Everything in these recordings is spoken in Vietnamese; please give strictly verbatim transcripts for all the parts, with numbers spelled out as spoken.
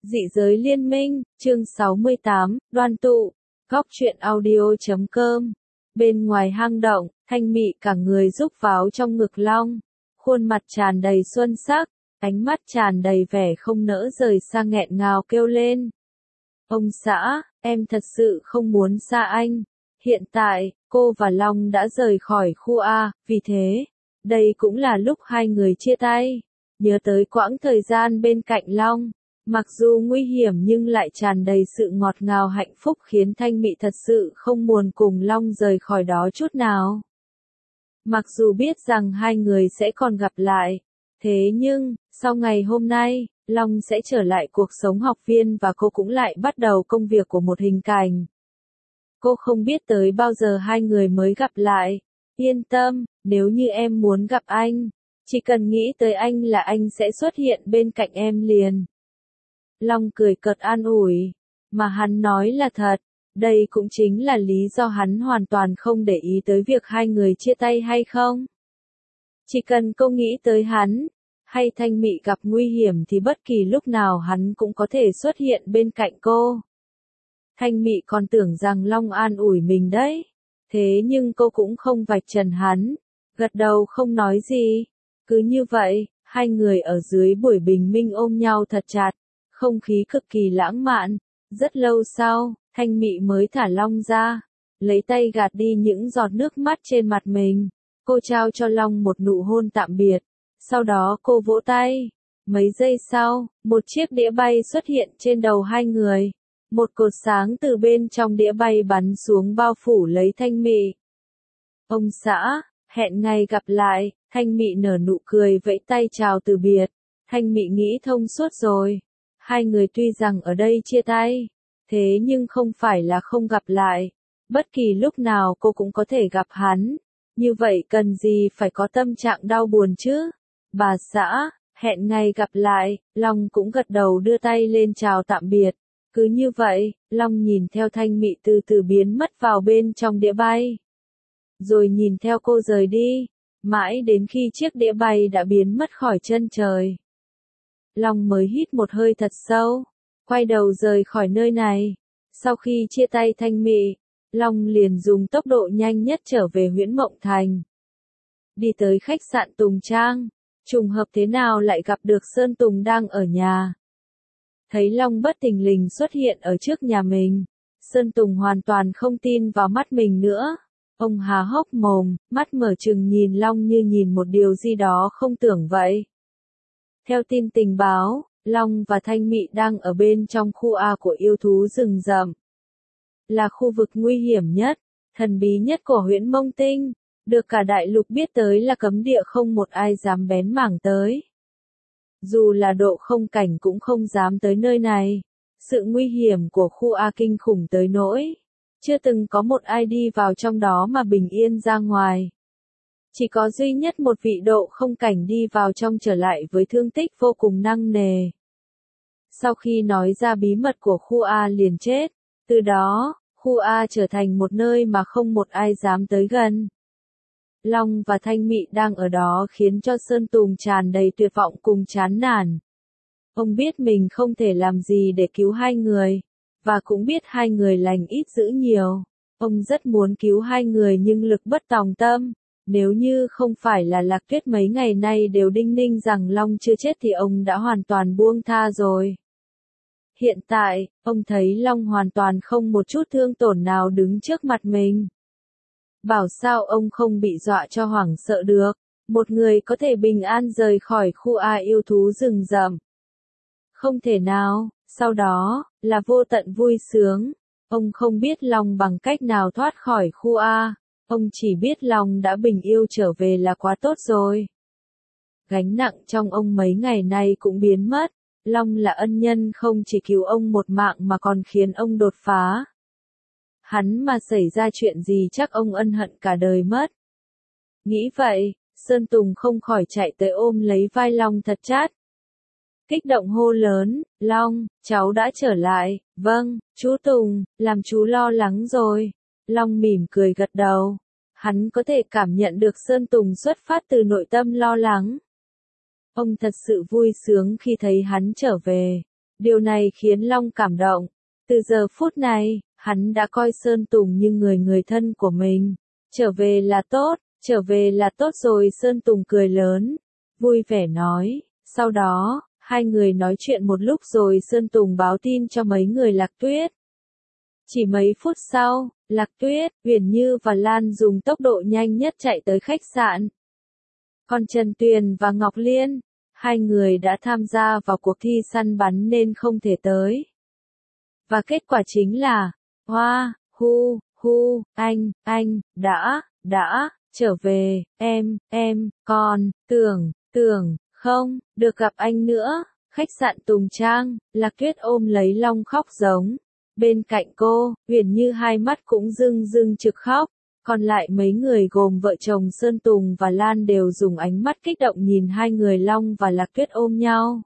Dị giới liên minh, chương sáu mươi tám, đoan tụ, góc truyện audio.com. Bên ngoài hang động, Thanh Mị cả người rúc vào trong ngực Long, khuôn mặt tràn đầy xuân sắc, ánh mắt tràn đầy vẻ không nỡ rời xa, nghẹn ngào kêu lên. Ông xã, em thật sự không muốn xa anh. Hiện tại, cô và Long đã rời khỏi khu A, vì thế, đây cũng là lúc hai người chia tay. Nhớ tới quãng thời gian bên cạnh Long, mặc dù nguy hiểm nhưng lại tràn đầy sự ngọt ngào hạnh phúc, khiến Thanh Mị thật sự không muốn cùng Long rời khỏi đó chút nào. Mặc dù biết rằng hai người sẽ còn gặp lại, thế nhưng, sau ngày hôm nay, Long sẽ trở lại cuộc sống học viên và cô cũng lại bắt đầu công việc của một hình cảnh. Cô không biết tới bao giờ hai người mới gặp lại. Yên tâm, nếu như em muốn gặp anh, chỉ cần nghĩ tới anh là anh sẽ xuất hiện bên cạnh em liền. Long cười cợt an ủi, mà hắn nói là thật, đây cũng chính là lý do hắn hoàn toàn không để ý tới việc hai người chia tay hay không. Chỉ cần cô nghĩ tới hắn, hay Thanh Mị gặp nguy hiểm thì bất kỳ lúc nào hắn cũng có thể xuất hiện bên cạnh cô. Thanh Mị còn tưởng rằng Long an ủi mình đấy, thế nhưng cô cũng không vạch trần hắn, gật đầu không nói gì. Cứ như vậy, hai người ở dưới buổi bình minh ôm nhau thật chặt, không khí cực kỳ lãng mạn. Rất lâu sau, Thanh Mị mới thả Long ra, lấy tay gạt đi những giọt nước mắt trên mặt mình. Cô trao cho Long một nụ hôn tạm biệt, sau đó cô vỗ tay. Mấy giây sau, một chiếc đĩa bay xuất hiện trên đầu hai người. Một cột sáng từ bên trong đĩa bay bắn xuống bao phủ lấy Thanh Mị. Ông xã, hẹn ngày gặp lại. Thanh Mị nở nụ cười vẫy tay chào từ biệt. Thanh Mị nghĩ thông suốt rồi. Hai người tuy rằng ở đây chia tay, thế nhưng không phải là không gặp lại. Bất kỳ lúc nào cô cũng có thể gặp hắn. Như vậy cần gì phải có tâm trạng đau buồn chứ? Bà xã, hẹn ngày gặp lại. Long cũng gật đầu đưa tay lên chào tạm biệt. Cứ như vậy, Long nhìn theo Thanh Mị từ từ biến mất vào bên trong đĩa bay. Rồi nhìn theo cô rời đi, mãi đến khi chiếc đĩa bay đã biến mất khỏi chân trời. Long mới hít một hơi thật sâu, quay đầu rời khỏi nơi này. Sau khi chia tay Thanh Mị, Long liền dùng tốc độ nhanh nhất trở về Huyễn Mộng Thành. Đi tới khách sạn Tùng Trang, trùng hợp thế nào lại gặp được Sơn Tùng đang ở nhà. Thấy Long bất thình lình xuất hiện ở trước nhà mình, Sơn Tùng hoàn toàn không tin vào mắt mình nữa. Ông há hốc mồm, mắt mở trừng nhìn Long như nhìn một điều gì đó không tưởng vậy. Theo tin tình báo, Long và Thanh Mị đang ở bên trong khu A của yêu thú rừng rậm. Là khu vực nguy hiểm nhất, thần bí nhất của Huyễn Mông Tinh, được cả đại lục biết tới là cấm địa, không một ai dám bén mảng tới. Dù là độ không cảnh cũng không dám tới nơi này. Sự nguy hiểm của khu A kinh khủng tới nỗi chưa từng có một ai đi vào trong đó mà bình yên ra ngoài. Chỉ có duy nhất một vị độ không cảnh đi vào trong trở lại với thương tích vô cùng nặng nề. Sau khi nói ra bí mật của khu A liền chết, từ đó, khu A trở thành một nơi mà không một ai dám tới gần. Long và Thanh Mị đang ở đó khiến cho Sơn Tùng tràn đầy tuyệt vọng cùng chán nản. Ông biết mình không thể làm gì để cứu hai người, và cũng biết hai người lành ít dữ nhiều. Ông rất muốn cứu hai người nhưng lực bất tòng tâm. Nếu như không phải là Lạc Tuyết mấy ngày nay đều đinh ninh rằng Long chưa chết thì ông đã hoàn toàn buông tha rồi. Hiện tại, ông thấy Long hoàn toàn không một chút thương tổn nào đứng trước mặt mình. Bảo sao ông không bị dọa cho hoảng sợ được, một người có thể bình an rời khỏi khu A yêu thú rừng rậm. Không thể nào, sau đó, là vô tận vui sướng. Ông không biết Long bằng cách nào thoát khỏi khu A, ông chỉ biết Long đã bình yêu trở về là quá tốt rồi. Gánh nặng trong ông mấy ngày nay cũng biến mất. Long là ân nhân không chỉ cứu ông một mạng mà còn khiến ông đột phá. Hắn mà xảy ra chuyện gì chắc ông ân hận cả đời mất. Nghĩ vậy, Sơn Tùng không khỏi chạy tới ôm lấy vai Long thật chát. Kích động hô lớn, Long, cháu đã trở lại. Vâng, chú Tùng, làm chú lo lắng rồi. Long mỉm cười gật đầu. Hắn có thể cảm nhận được Sơn Tùng xuất phát từ nội tâm lo lắng. Ông thật sự vui sướng khi thấy hắn trở về. Điều này khiến Long cảm động. Từ giờ phút này, hắn đã coi Sơn Tùng như người người thân của mình. Trở về là tốt, trở về là tốt rồi. Sơn Tùng cười lớn, vui vẻ nói. Sau đó, hai người nói chuyện một lúc rồi Sơn Tùng báo tin cho mấy người Lạc Tuyết. Chỉ mấy phút sau, Lạc Tuyết, Uyển Như và Lan dùng tốc độ nhanh nhất chạy tới khách sạn. Còn Trần Tuyền và Ngọc Liên, hai người đã tham gia vào cuộc thi săn bắn nên không thể tới. Và kết quả chính là, hoa, hu, hu, anh, anh, đã, đã, trở về, em, em, còn, tưởng, tưởng, không, được gặp anh nữa. Khách sạn Tùng Trang, Lạc Tuyết ôm lấy Long khóc giống. Bên cạnh cô, Uyển Như hai mắt cũng rưng rưng trực khóc. Còn lại mấy người gồm vợ chồng Sơn Tùng và Lan đều dùng ánh mắt kích động nhìn hai người Long và Lạc Tuyết ôm nhau.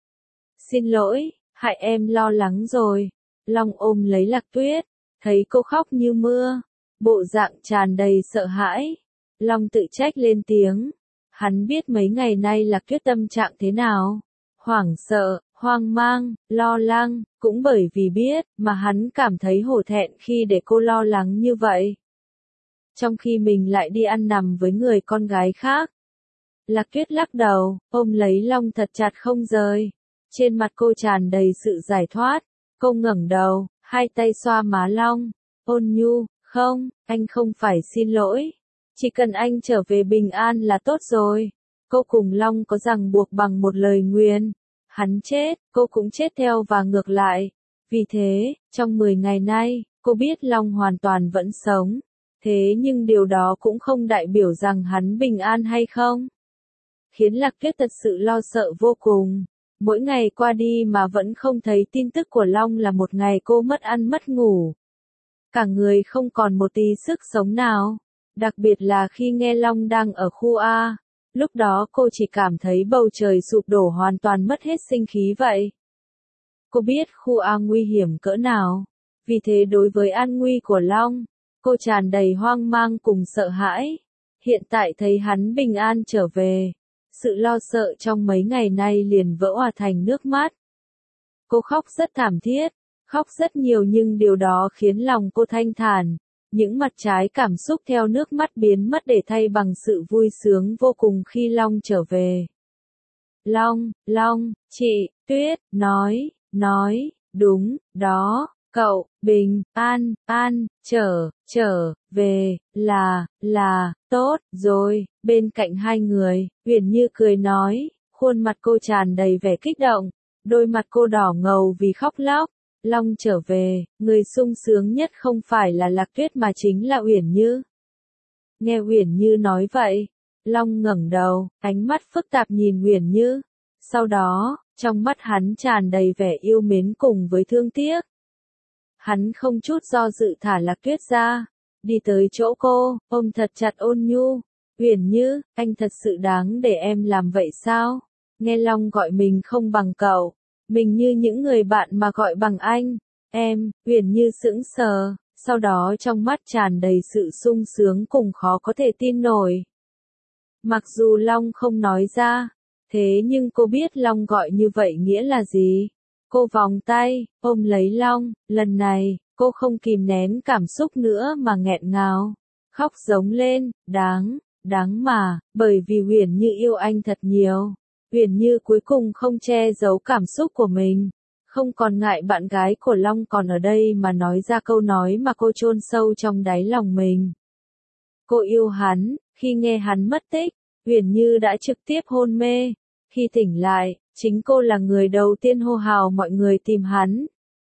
Xin lỗi, hại em lo lắng rồi. Long ôm lấy Lạc Tuyết, thấy cô khóc như mưa, bộ dạng tràn đầy sợ hãi. Long tự trách lên tiếng. Hắn biết mấy ngày nay Lạc Tuyết tâm trạng thế nào. Hoảng sợ, hoang mang, lo lắng, cũng bởi vì biết mà hắn cảm thấy hổ thẹn khi để cô lo lắng như vậy. Trong khi mình lại đi ăn nằm với người con gái khác. Lạc Tuyết lắc đầu, ôm lấy Long thật chặt không rời. Trên mặt cô tràn đầy sự giải thoát. Cô ngẩng đầu, hai tay xoa má Long. Ôn nhu, không, anh không phải xin lỗi. Chỉ cần anh trở về bình an là tốt rồi. Cô cùng Long có ràng buộc bằng một lời nguyền. Hắn chết, cô cũng chết theo và ngược lại. Vì thế, trong mười ngày nay, cô biết Long hoàn toàn vẫn sống. Thế nhưng điều đó cũng không đại biểu rằng hắn bình an hay không. Khiến Lạc Tuyết thật sự lo sợ vô cùng. Mỗi ngày qua đi mà vẫn không thấy tin tức của Long là một ngày cô mất ăn mất ngủ. Cả người không còn một tí sức sống nào. Đặc biệt là khi nghe Long đang ở khu A. Lúc đó cô chỉ cảm thấy bầu trời sụp đổ hoàn toàn mất hết sinh khí vậy. Cô biết khu A nguy hiểm cỡ nào. Vì thế đối với an nguy của Long, cô tràn đầy hoang mang cùng sợ hãi. Hiện tại thấy hắn bình an trở về. Sự lo sợ trong mấy ngày nay liền vỡ hòa thành nước mắt. Cô khóc rất thảm thiết, khóc rất nhiều nhưng điều đó khiến lòng cô thanh thản. Những mặt trái cảm xúc theo nước mắt biến mất để thay bằng sự vui sướng vô cùng khi Long trở về. Long, Long, chị, Tuyết, nói, nói, đúng, đó, cậu, bình, an, an, trở, trở, về, là, là, tốt, rồi. Bên cạnh hai người, Uyển Như cười nói, khuôn mặt cô tràn đầy vẻ kích động, đôi mặt cô đỏ ngầu vì khóc lóc. Long trở về, người sung sướng nhất không phải là Lạc Tuyết mà chính là Uyển Như. Nghe Uyển Như nói vậy, Long ngẩng đầu, ánh mắt phức tạp nhìn Uyển Như. Sau đó, trong mắt hắn tràn đầy vẻ yêu mến cùng với thương tiếc. Hắn không chút do dự thả Lạc Tuyết ra, đi tới chỗ cô, ôm thật chặt ôn nhu. Uyển Như, anh thật sự đáng để em làm vậy sao? Nghe Long gọi mình không bằng cậu, mình như những người bạn mà gọi bằng anh, em. Uyển Như sững sờ, sau đó trong mắt tràn đầy sự sung sướng cùng khó có thể tin nổi. Mặc dù Long không nói ra, thế nhưng cô biết Long gọi như vậy nghĩa là gì. Cô vòng tay, ôm lấy Long, lần này, cô không kìm nén cảm xúc nữa mà nghẹn ngào, khóc giống lên, đáng, đáng mà, bởi vì Uyển Như yêu anh thật nhiều. Uyển Như cuối cùng không che giấu cảm xúc của mình, không còn ngại bạn gái của Long còn ở đây mà nói ra câu nói mà cô chôn sâu trong đáy lòng mình. Cô yêu hắn, khi nghe hắn mất tích, Uyển Như đã trực tiếp hôn mê, khi tỉnh lại, chính cô là người đầu tiên hô hào mọi người tìm hắn.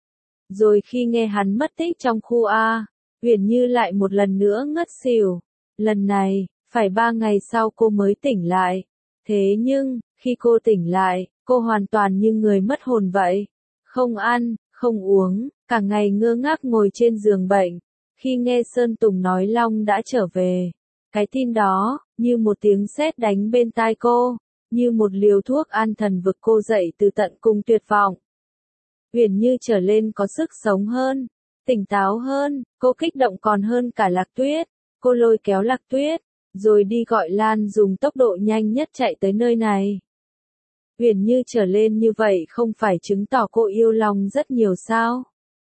Rồi khi nghe hắn mất tích trong khu A, Uyển Như lại một lần nữa ngất xỉu. Lần này, phải ba ngày sau cô mới tỉnh lại. Thế nhưng, khi cô tỉnh lại, cô hoàn toàn như người mất hồn vậy. Không ăn, không uống, cả ngày ngơ ngác ngồi trên giường bệnh. Khi nghe Sơn Tùng nói Long đã trở về, cái tin đó, như một tiếng sét đánh bên tai cô, như một liều thuốc an thần vực cô dậy từ tận cùng tuyệt vọng. Uyển Như trở lên có sức sống hơn, tỉnh táo hơn, cô kích động còn hơn cả Lạc Tuyết. Cô lôi kéo Lạc Tuyết, rồi đi gọi Lan dùng tốc độ nhanh nhất chạy tới nơi này. Uyển Như trở lên như vậy không phải chứng tỏ cô yêu Long rất nhiều sao?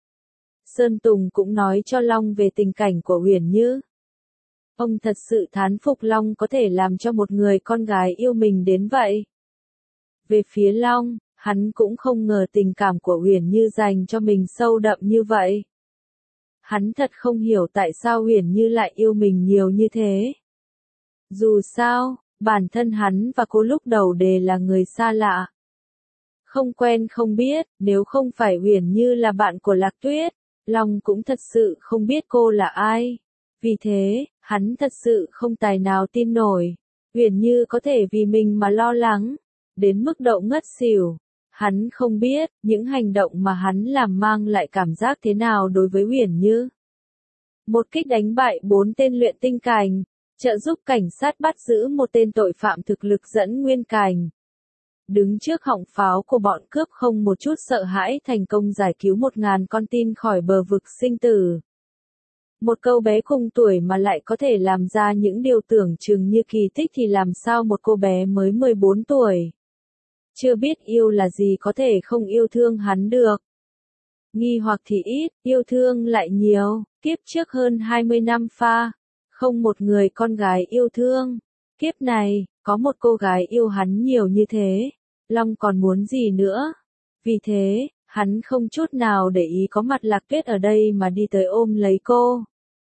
Sơn Tùng cũng nói cho Long về tình cảnh của Uyển Như. Ông thật sự thán phục Long có thể làm cho một người con gái yêu mình đến vậy. Về phía Long, hắn cũng không ngờ tình cảm của Uyển Như dành cho mình sâu đậm như vậy. Hắn thật không hiểu tại sao Uyển Như lại yêu mình nhiều như thế. Dù sao, bản thân hắn và cô lúc đầu đều là người xa lạ. Không quen không biết, nếu không phải Uyển Như là bạn của Lạc Tuyết, Long cũng thật sự không biết cô là ai. Vì thế, hắn thật sự không tài nào tin nổi. Uyển Như có thể vì mình mà lo lắng, đến mức độ ngất xỉu. Hắn không biết, những hành động mà hắn làm mang lại cảm giác thế nào đối với Uyển Như. Một kích đánh bại bốn tên luyện tinh cành, trợ giúp cảnh sát bắt giữ một tên tội phạm thực lực dẫn nguyên cành. Đứng trước họng pháo của bọn cướp không một chút sợ hãi thành công giải cứu một ngàn con tin khỏi bờ vực sinh tử. Một cậu bé cùng tuổi mà lại có thể làm ra những điều tưởng chừng như kỳ tích thì làm sao một cô bé mới mười bốn tuổi. Chưa biết yêu là gì có thể không yêu thương hắn được. Nghi hoặc thì ít, yêu thương lại nhiều, kiếp trước hơn hai mươi năm pha, không một người con gái yêu thương. Kiếp này, có một cô gái yêu hắn nhiều như thế, Long còn muốn gì nữa. Vì thế, hắn không chút nào để ý có mặt Lạc Tuyết ở đây mà đi tới ôm lấy cô.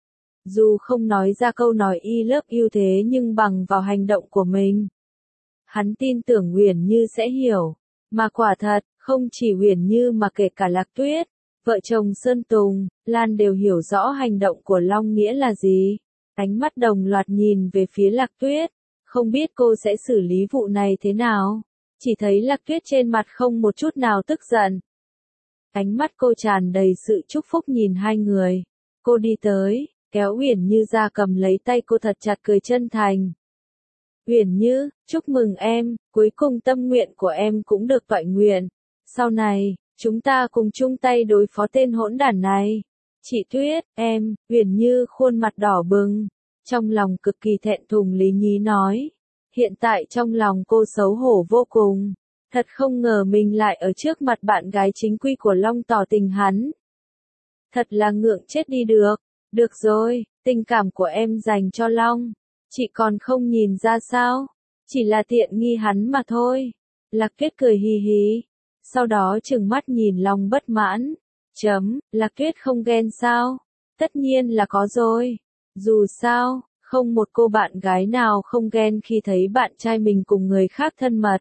Dù không nói ra câu nói I love you thế nhưng bằng vào hành động của mình, hắn tin tưởng Uyển Như sẽ hiểu. Mà quả thật, không chỉ Uyển Như mà kể cả Lạc Tuyết, vợ chồng Sơn Tùng, Lan đều hiểu rõ hành động của Long nghĩa là gì. Ánh mắt đồng loạt nhìn về phía Lạc Tuyết, không biết cô sẽ xử lý vụ này thế nào. Chỉ thấy Lạc Tuyết trên mặt không một chút nào tức giận. Ánh mắt cô tràn đầy sự chúc phúc nhìn hai người. Cô đi tới, kéo Uyển Như ra cầm lấy tay cô thật chặt cười chân thành. Uyển Như, chúc mừng em, cuối cùng tâm nguyện của em cũng được toại nguyện. Sau này, chúng ta cùng chung tay đối phó tên hỗn đản này. Chị Tuyết, em, Uyển Như khuôn mặt đỏ bừng, trong lòng cực kỳ thẹn thùng lý nhí nói. Hiện tại trong lòng cô xấu hổ vô cùng, thật không ngờ mình lại ở trước mặt bạn gái chính quy của Long tỏ tình hắn. Thật là ngượng chết đi được. Được rồi, tình cảm của em dành cho Long, chị còn không nhìn ra sao, chỉ là tiện nghi hắn mà thôi. Lạc Tuyết cười hì hì, sau đó trừng mắt nhìn Long bất mãn. Chấm, Lạc Tuyết không ghen sao? Tất nhiên là có rồi. Dù sao, không một cô bạn gái nào không ghen khi thấy bạn trai mình cùng người khác thân mật.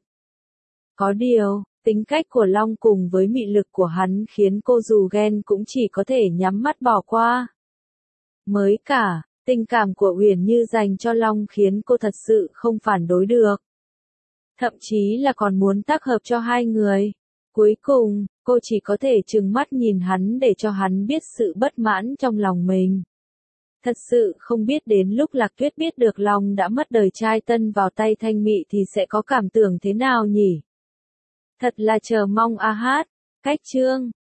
Có điều, tính cách của Long cùng với mị lực của hắn khiến cô dù ghen cũng chỉ có thể nhắm mắt bỏ qua. Mới cả, tình cảm của Uyển Như dành cho Long khiến cô thật sự không phản đối được. Thậm chí là còn muốn tác hợp cho hai người. Cuối cùng, cô chỉ có thể trừng mắt nhìn hắn để cho hắn biết sự bất mãn trong lòng mình. Thật sự không biết đến lúc Lạc Tuyết biết được Long đã mất đời trai tân vào tay Thanh Mị thì sẽ có cảm tưởng thế nào nhỉ? Thật là chờ mong a hát. Cách chương